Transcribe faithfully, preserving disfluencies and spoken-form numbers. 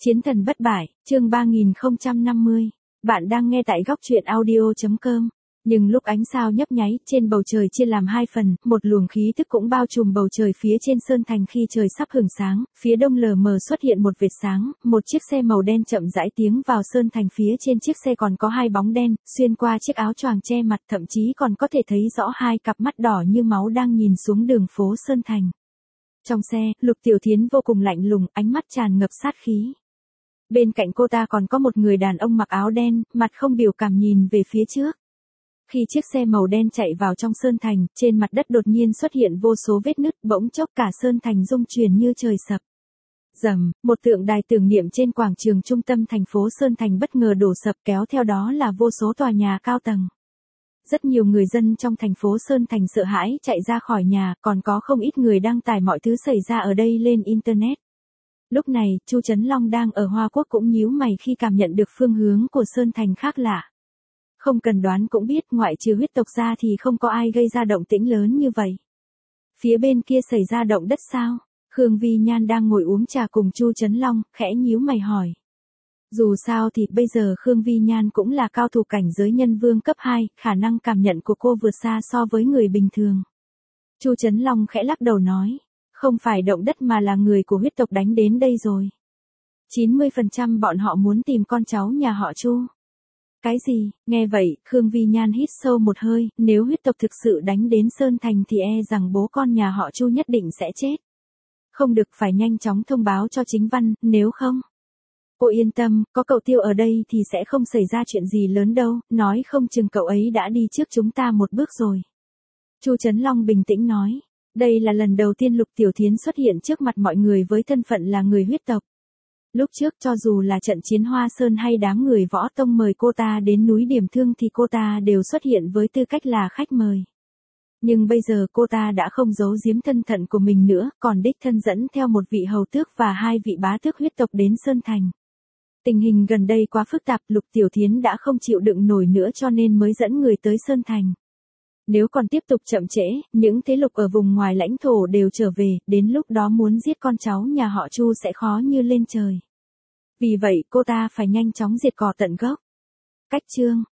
Chiến thần bất bại, chương ba nghìn không trăm năm mươi. Bạn đang nghe tại góc truyện audio chấm com. Nhưng lúc ánh sao nhấp nháy, trên bầu trời chia làm hai phần, một luồng khí thức cũng bao trùm bầu trời phía trên sơn thành khi trời sắp hửng sáng, phía đông lờ mờ xuất hiện một vệt sáng, một chiếc xe màu đen chậm rãi tiến vào sơn thành, phía trên chiếc xe còn có hai bóng đen, xuyên qua chiếc áo choàng che mặt, thậm chí còn có thể thấy rõ hai cặp mắt đỏ như máu đang nhìn xuống đường phố sơn thành. Trong xe, Lục Tiểu Thiến vô cùng lạnh lùng, ánh mắt tràn ngập sát khí. Bên cạnh cô ta còn có một người đàn ông mặc áo đen, mặt không biểu cảm nhìn về phía trước. Khi chiếc xe màu đen chạy vào trong sơn thành, trên mặt đất đột nhiên xuất hiện vô số vết nứt, bỗng chốc cả sơn thành rung chuyển như trời sập. Rầm, một tượng đài tưởng niệm trên quảng trường trung tâm thành phố Sơn Thành bất ngờ đổ sập, kéo theo đó là vô số tòa nhà cao tầng. Rất nhiều người dân trong thành phố Sơn Thành sợ hãi chạy ra khỏi nhà, còn có không ít người đăng tải mọi thứ xảy ra ở đây lên Internet. Lúc này, Chu Trấn Long đang ở Hoa Quốc cũng nhíu mày khi cảm nhận được phương hướng của Sơn Thành khác lạ. Không cần đoán cũng biết, ngoại trừ huyết tộc ra thì không có ai gây ra động tĩnh lớn như vậy. Phía bên kia xảy ra động đất sao? Khương Vi Nhan đang ngồi uống trà cùng Chu Trấn Long, khẽ nhíu mày hỏi. Dù sao thì bây giờ Khương Vi Nhan cũng là cao thủ cảnh giới nhân vương cấp hai, khả năng cảm nhận của cô vượt xa so với người bình thường. Chu Trấn Long khẽ lắc đầu nói. Không phải động đất mà là người của huyết tộc đánh đến đây rồi. chín mươi phần trăm bọn họ muốn tìm con cháu nhà họ Chu. Cái gì? Nghe vậy, Khương Vi Nhan hít sâu một hơi, nếu huyết tộc thực sự đánh đến Sơn Thành thì e rằng bố con nhà họ Chu nhất định sẽ chết. Không được, phải nhanh chóng thông báo cho Chính Văn, nếu không. Cô yên tâm, có cậu Tiêu ở đây thì sẽ không xảy ra chuyện gì lớn đâu, nói không chừng cậu ấy đã đi trước chúng ta một bước rồi. Chu Trấn Long bình tĩnh nói. Đây là lần đầu tiên Lục Tiểu Thiến xuất hiện trước mặt mọi người với thân phận là người huyết tộc. Lúc trước cho dù là trận chiến Hoa Sơn hay đám người võ tông mời cô ta đến núi Điểm Thương thì cô ta đều xuất hiện với tư cách là khách mời. Nhưng bây giờ cô ta đã không giấu giếm thân phận của mình nữa, còn đích thân dẫn theo một vị hầu tước và hai vị bá tước huyết tộc đến Sơn Thành. Tình hình gần đây quá phức tạp, Lục Tiểu Thiến đã không chịu đựng nổi nữa cho nên mới dẫn người tới Sơn Thành. Nếu còn tiếp tục chậm trễ, những thế lực ở vùng ngoài lãnh thổ đều trở về, đến lúc đó muốn giết con cháu nhà họ Chu sẽ khó như lên trời. Vì vậy cô ta phải nhanh chóng diệt cỏ tận gốc. Cách chương,